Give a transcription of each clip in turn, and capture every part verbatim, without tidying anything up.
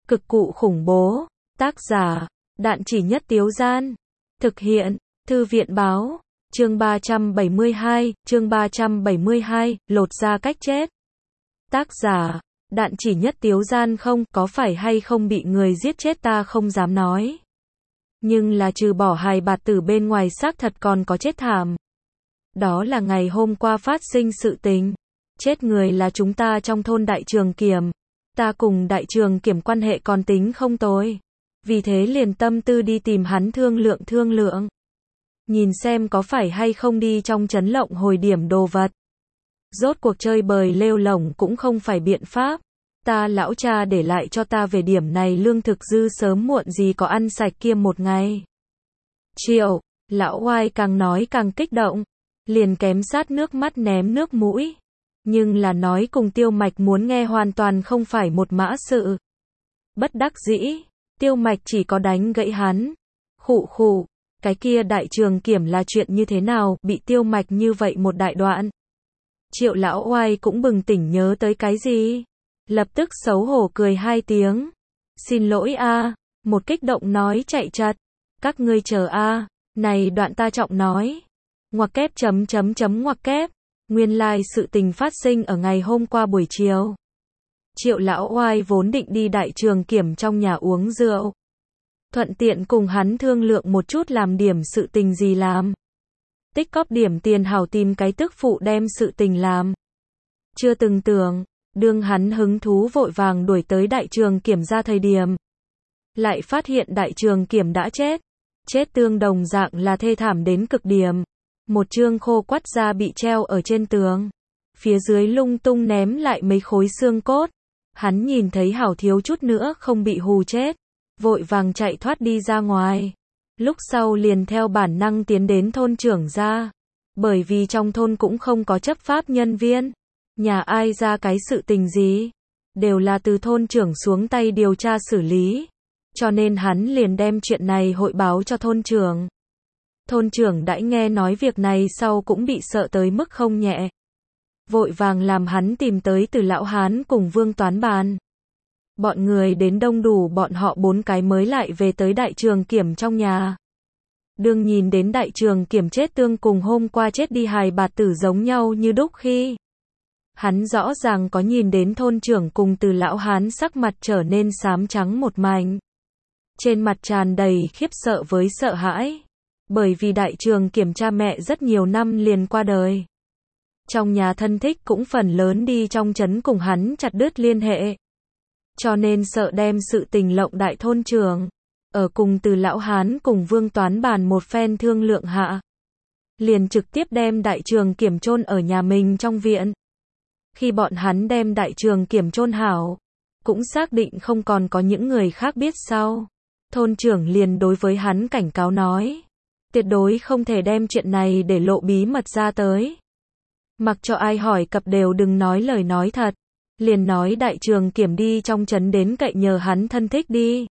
Cực cụ khủng bố. Tác giả, Đạn Chỉ Nhất Tiếu Gian. Thực hiện, Thư viện báo. Chương ba trăm bảy mươi hai, chương ba trăm bảy mươi hai, lột da cách chết. Tác giả, Đạn Chỉ Nhất Tiếu Gian. Không, có phải hay không bị người giết chết ta không dám nói. Nhưng là trừ bỏ hài bạt tử bên ngoài xác thật còn có chết thảm. Đó là ngày hôm qua phát sinh sự tình. Chết người là chúng ta trong thôn Đại Trường Kiểm. Ta cùng Đại Trường Kiểm quan hệ còn tính không tồi. Vì thế liền tâm tư đi tìm hắn thương lượng thương lượng. Nhìn xem có phải hay không đi trong trấn lộng hồi điểm đồ vật. Rốt cuộc chơi bời lêu lổng cũng không phải biện pháp. Ta lão cha để lại cho ta về điểm này lương thực dư sớm muộn gì có ăn sạch kia một ngày. Triệu, lão oai càng nói càng kích động. Liền kém sát nước mắt ném nước mũi. Nhưng là nói cùng Tiêu Mạch muốn nghe hoàn toàn không phải một mã sự. Bất đắc dĩ, Tiêu Mạch chỉ có đánh gãy hắn. Khụ khụ, cái kia Đại Trường Kiểm là chuyện như thế nào, bị Tiêu Mạch như vậy một đại đoạn. Triệu lão oai cũng bừng tỉnh nhớ tới cái gì. Lập tức xấu hổ cười hai tiếng. Xin lỗi a, một kích động nói chạy chặt. Các ngươi chờ a, này đoạn ta trọng nói. Ngoặc kép chấm chấm chấm ngoặc kép. Nguyên lai like sự tình phát sinh ở ngày hôm qua buổi chiều. Triệu lão oai vốn định đi Đại Trường Kiểm trong nhà uống rượu. Thuận tiện cùng hắn thương lượng một chút làm điểm sự tình gì làm. Tích cóp điểm tiền hảo tìm cái tức phụ đem sự tình làm. Chưa từng tưởng, đương hắn hứng thú vội vàng đuổi tới Đại Trường Kiểm ra thời điểm. Lại phát hiện Đại Trường Kiểm đã chết. Chết tương đồng dạng là thê thảm đến cực điểm. Một chương khô quắt da bị treo ở trên tường. Phía dưới lung tung ném lại mấy khối xương cốt. Hắn nhìn thấy hảo thiếu chút nữa không bị hù chết. Vội vàng chạy thoát đi ra ngoài. Lúc sau liền theo bản năng tiến đến thôn trưởng ra. Bởi vì trong thôn cũng không có chấp pháp nhân viên. Nhà ai ra cái sự tình gì. Đều là từ thôn trưởng xuống tay điều tra xử lý. Cho nên hắn liền đem chuyện này hội báo cho thôn trưởng. Thôn trưởng đã nghe nói việc này sau cũng bị sợ tới mức không nhẹ. Vội vàng làm hắn tìm tới Từ lão hán cùng Vương Toán bàn. Bọn người đến đông đủ bọn họ bốn cái mới lại về tới Đại Trường Kiểm trong nhà. Đương nhìn đến Đại Trường Kiểm chết tương cùng hôm qua chết đi hài bạt tử giống nhau như đúc khi. Hắn rõ ràng có nhìn đến thôn trưởng cùng Từ lão hán sắc mặt trở nên xám trắng một mảnh. Trên mặt tràn đầy khiếp sợ với sợ hãi. Bởi vì Đại Trường Kiểm cha mẹ rất nhiều năm liền qua đời. Trong nhà thân thích cũng phần lớn đi trong trấn cùng hắn chặt đứt liên hệ. Cho nên sợ đem sự tình lộng đại thôn trưởng. Ở cùng Từ lão hán cùng Vương Toán bàn một phen thương lượng hạ. Liền trực tiếp đem Đại Trường Kiểm chôn ở nhà mình trong viện. Khi bọn hắn đem Đại Trường Kiểm chôn hảo. Cũng xác định không còn có những người khác biết sau. Thôn trưởng liền đối với hắn cảnh cáo nói. Tuyệt đối không thể đem chuyện này để lộ bí mật ra tới. Mặc cho ai hỏi cập đều đừng nói lời nói thật. Liền nói Đại Trường Kiểm đi trong trấn đến cậy nhờ hắn thân thích đi.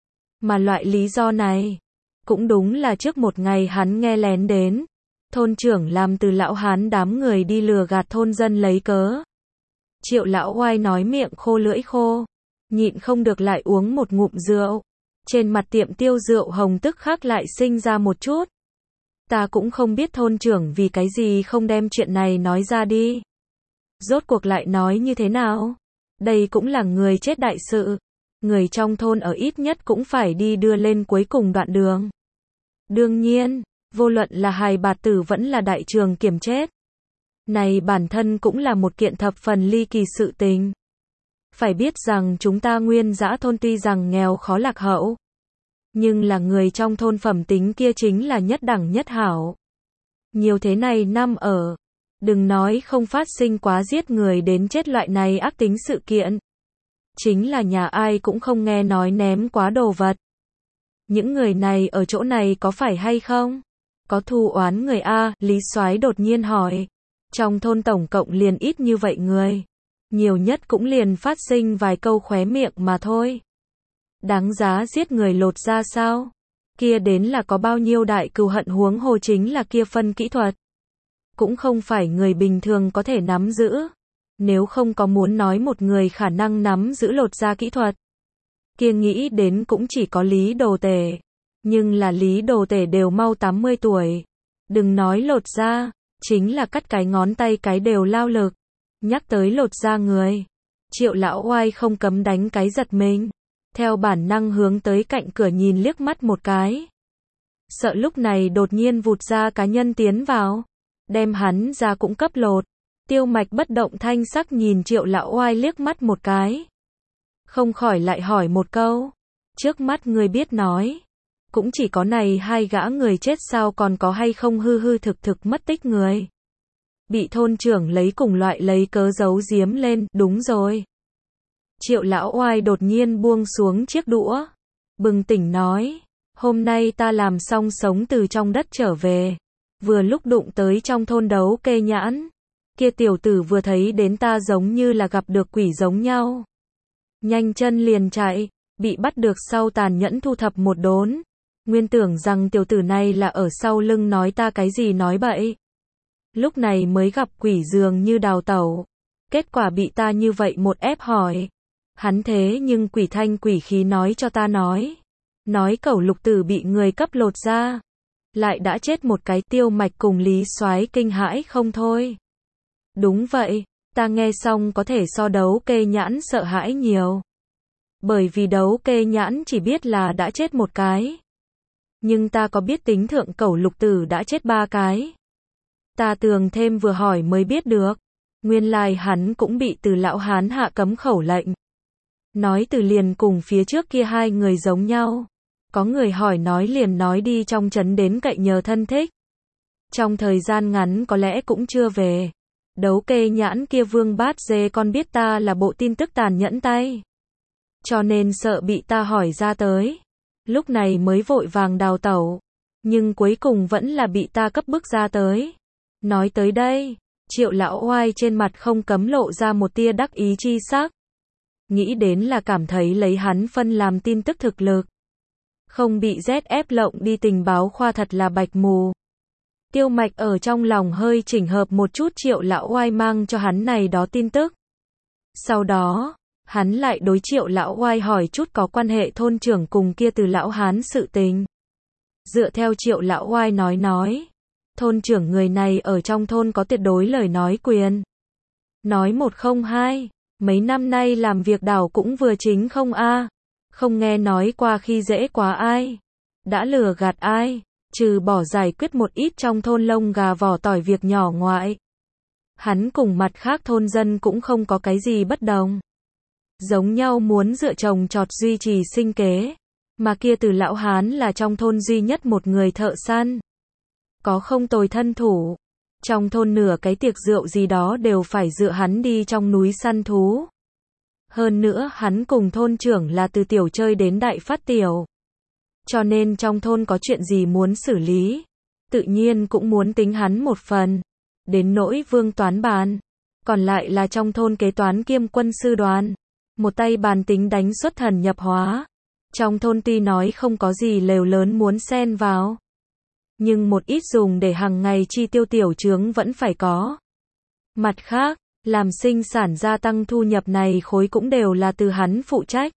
Mà loại lý do này, cũng đúng là trước một ngày hắn nghe lén đến. Thôn trưởng làm Từ lão hán đám người đi lừa gạt thôn dân lấy cớ. Triệu lão oai nói miệng khô lưỡi khô. Nhịn không được lại uống một ngụm rượu. Trên mặt tiệm tiêu rượu hồng tức khắc lại sinh ra một chút. Ta cũng không biết thôn trưởng vì cái gì không đem chuyện này nói ra đi. Rốt cuộc lại nói như thế nào? Đây cũng là người chết đại sự. Người trong thôn ở ít nhất cũng phải đi đưa lên cuối cùng đoạn đường. Đương nhiên, vô luận là hài bạt tử vẫn là Đại Trường Kiểm chết. Này bản thân cũng là một kiện thập phần ly kỳ sự tình. Phải biết rằng chúng ta nguyên dã thôn tuy rằng nghèo khó lạc hậu. Nhưng là người trong thôn phẩm tính kia chính là nhất đẳng nhất hảo. Nhiều thế này năm ở. Đừng nói không phát sinh quá giết người đến chết loại này ác tính sự kiện. Chính là nhà ai cũng không nghe nói ném quá đồ vật. Những người này ở chỗ này có phải hay không? Có thù oán người A, Lý Soái đột nhiên hỏi. Trong thôn tổng cộng liền ít như vậy người. Nhiều nhất cũng liền phát sinh vài câu khóe miệng mà thôi. Đáng giá giết người lột ra sao? Kia đến là có bao nhiêu đại cừu hận huống hồ chính là kia phân kỹ thuật. Cũng không phải người bình thường có thể nắm giữ. Nếu không có muốn nói một người khả năng nắm giữ lột ra kỹ thuật. kia nghĩ đến cũng chỉ có Lý Đồ Tể. Nhưng là Lý Đồ Tể đều mau tám mươi tuổi. Đừng nói lột da, chính là cắt cái ngón tay cái đều lao lực. Nhắc tới lột da người, Triệu Lão Oai không cấm đánh cái giật mình. Theo bản năng hướng tới cạnh cửa nhìn liếc mắt một cái. Sợ lúc này đột nhiên vụt ra cá nhân tiến vào, đem hắn ra cũng cấp lột. Tiêu Mạch bất động thanh sắc nhìn Triệu Lão Oai liếc mắt một cái. Không khỏi lại hỏi một câu. Trước mắt người biết nói. Cũng chỉ có này hai gã người chết sao còn có hay không hư hư thực thực mất tích người. Bị thôn trưởng lấy cùng loại lấy cớ giấu giếm lên, đúng rồi. Triệu Lão Oai đột nhiên buông xuống chiếc đũa. Bừng tỉnh nói. Hôm nay ta làm xong sống từ trong đất trở về. Vừa lúc đụng tới trong thôn đấu kê nhãn. Kia tiểu tử vừa thấy đến ta giống như là gặp được quỷ giống nhau. Nhanh chân liền chạy. Bị bắt được sau tàn nhẫn thu thập một đốn. Nguyên tưởng rằng tiểu tử này là ở sau lưng nói ta cái gì nói bậy. Lúc này mới gặp quỷ dường như đào tẩu. Kết quả bị ta như vậy một ép hỏi. Hắn thế nhưng quỷ thanh quỷ khí nói cho ta nói. Nói Cẩu Lục Tử bị người cấp lột ra. Lại đã chết một cái. Tiêu Mạch cùng Lý Soái kinh hãi không thôi. Đúng vậy, ta nghe xong có thể so đấu kê nhãn sợ hãi nhiều. Bởi vì đấu kê nhãn chỉ biết là đã chết một cái. Nhưng ta có biết tính thượng Cẩu Lục Tử đã chết ba cái. Ta tường thêm vừa hỏi mới biết được. Nguyên lai hắn cũng bị Từ lão hán hạ cấm khẩu lệnh. Nói từ liền cùng phía trước kia hai người giống nhau. Có người hỏi nói liền nói đi trong trấn đến cậy nhờ thân thích. Trong thời gian ngắn có lẽ cũng chưa về. Đấu kê nhãn kia Vương Bát Dê con biết ta là bộ tin tức tàn nhẫn tay. Cho nên sợ bị ta hỏi ra tới. Lúc này mới vội vàng đào tẩu. Nhưng cuối cùng vẫn là bị ta cấp bức ra tới. Nói tới đây, Triệu Lão Oai trên mặt không cấm lộ ra một tia đắc ý chi sắc. Nghĩ đến là cảm thấy lấy hắn phân làm tin tức thực lực. Không bị rét ép lộng đi tình báo khoa thật là bạch mù. Tiêu Mạch ở trong lòng hơi chỉnh hợp một chút Triệu Lão Oai mang cho hắn này đó tin tức. Sau đó, hắn lại đối Triệu Lão Oai hỏi chút có quan hệ thôn trưởng cùng kia Từ lão hán sự tình. Dựa theo Triệu Lão Oai nói nói. Thôn trưởng người này ở trong thôn có tuyệt đối lời nói quyền. Nói một không hai. Mấy năm nay làm việc đảo cũng vừa chính không a. Không nghe nói qua khi dễ quá ai. Đã lừa gạt ai. Trừ bỏ giải quyết một ít trong thôn lông gà vỏ tỏi việc nhỏ ngoại. Hắn cùng mặt khác thôn dân cũng không có cái gì bất đồng. Giống nhau muốn dựa trồng trọt duy trì sinh kế. Mà kia Từ lão hán là trong thôn duy nhất một người thợ săn. Có không tồi thân thủ. Trong thôn nửa cái tiệc rượu gì đó đều phải dựa hắn đi trong núi săn thú. Hơn nữa hắn cùng thôn trưởng là từ tiểu chơi đến đại phát tiểu. Cho nên trong thôn có chuyện gì muốn xử lý. Tự nhiên cũng muốn tính hắn một phần. Đến nỗi Vương Toán Bàn. Còn lại là trong thôn kế toán kiêm quân sư đoàn. Một tay bàn tính đánh xuất thần nhập hóa. Trong thôn tuy nói không có gì lều lớn muốn xen vào. Nhưng một ít dùng để hàng ngày chi tiêu tiểu chướng vẫn phải có. Mặt khác, làm sinh sản gia tăng thu nhập này khối cũng đều là từ hắn phụ trách.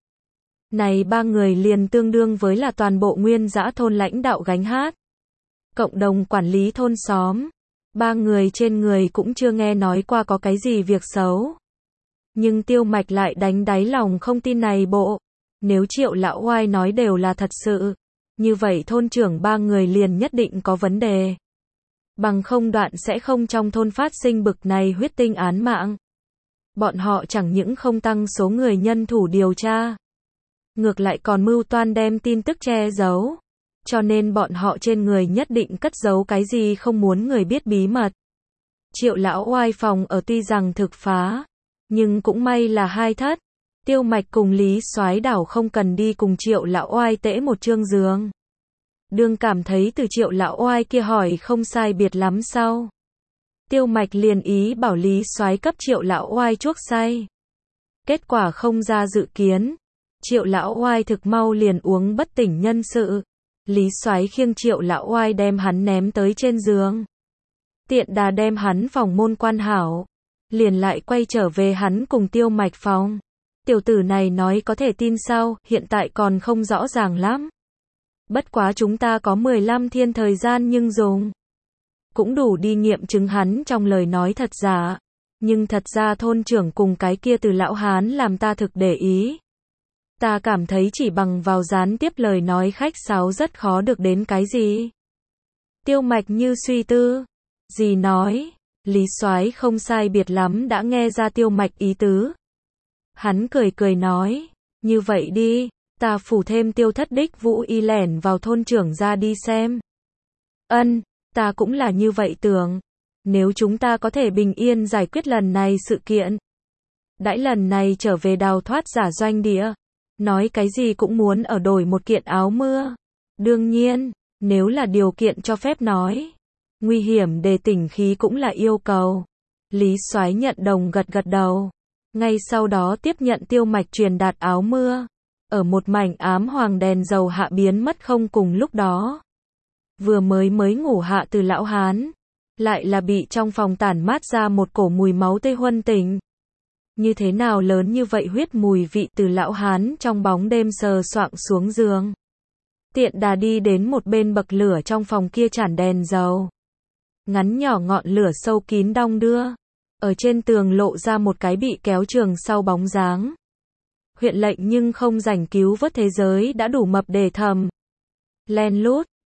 Này ba người liền tương đương với là toàn bộ nguyên dã thôn lãnh đạo gánh hát. Cộng đồng quản lý thôn xóm. Ba người trên người cũng chưa nghe nói qua có cái gì việc xấu. Nhưng Tiêu Mạch lại đánh đáy lòng không tin này bộ. Nếu Triệu Lão Oai nói đều là thật sự. Như vậy thôn trưởng ba người liền nhất định có vấn đề. Bằng không đoạn sẽ không trong thôn phát sinh bực này huyết tinh án mạng. Bọn họ chẳng những không tăng số người nhân thủ điều tra. Ngược lại còn mưu toan đem tin tức che giấu. Cho nên bọn họ trên người nhất định cất giấu cái gì không muốn người biết bí mật. Triệu Lão Oai phòng ở tuy rằng thực phá. Nhưng cũng may là hai thất. Tiêu Mạch cùng Lý Soái đảo không cần đi cùng Triệu Lão Oai tễ một trương giường. Đương cảm thấy từ Triệu Lão Oai kia hỏi không sai biệt lắm sau. Tiêu Mạch liền ý bảo Lý Soái cấp Triệu Lão Oai chuốc say. Kết quả không ra dự kiến. Triệu Lão Oai thực mau liền uống bất tỉnh nhân sự. Lý Soái khiêng Triệu Lão Oai đem hắn ném tới trên giường. Tiện đà đem hắn phòng môn quan hảo. Liền lại quay trở về hắn cùng Tiêu Mạch phòng. Tiểu tử này nói có thể tin sao, hiện tại còn không rõ ràng lắm. Bất quá chúng ta có mười lăm thiên thời gian nhưng dùng. Cũng đủ đi nghiệm chứng hắn trong lời nói thật giả. Nhưng thật ra thôn trưởng cùng cái kia từ lão hán làm ta thực để ý. Ta cảm thấy chỉ bằng vào gián tiếp lời nói khách sáo rất khó được đến cái gì. Tiêu Mạch như suy tư. Gì nói? Lý Soái không sai biệt lắm đã nghe ra Tiêu Mạch ý tứ. Hắn cười cười nói. Như vậy đi, ta phủ thêm Tiêu Thất đích Vũ y lẻn vào thôn trưởng ra đi xem. Ân, ta cũng là như vậy tưởng. Nếu chúng ta có thể bình yên giải quyết lần này sự kiện. Đãi lần này trở về đào thoát giả doanh địa. Nói cái gì cũng muốn ở đổi một kiện áo mưa. Đương nhiên, nếu là điều kiện cho phép nói. Nguy hiểm đề tỉnh khí cũng là yêu cầu. Lý Soái nhận đồng gật gật đầu. Ngay sau đó tiếp nhận Tiêu Mạch truyền đạt áo mưa. Ở một mảnh ám hoàng đèn dầu hạ biến mất không cùng lúc đó. Vừa mới mới ngủ hạ từ lão hán. Lại là bị trong phòng tản mát ra một cổ mùi máu tê huân tỉnh. Như thế nào lớn như vậy huyết mùi vị từ lão hán trong bóng đêm sờ soạng xuống giường. Tiện đà đi đến một bên bậc lửa trong phòng kia chản đèn dầu. Ngắn nhỏ ngọn lửa sâu kín đong đưa. Ở trên tường lộ ra một cái bị kéo trường sau bóng dáng. Huyện lệnh nhưng không rảnh cứu vớt thế giới đã đủ mập để thầm. Len lút,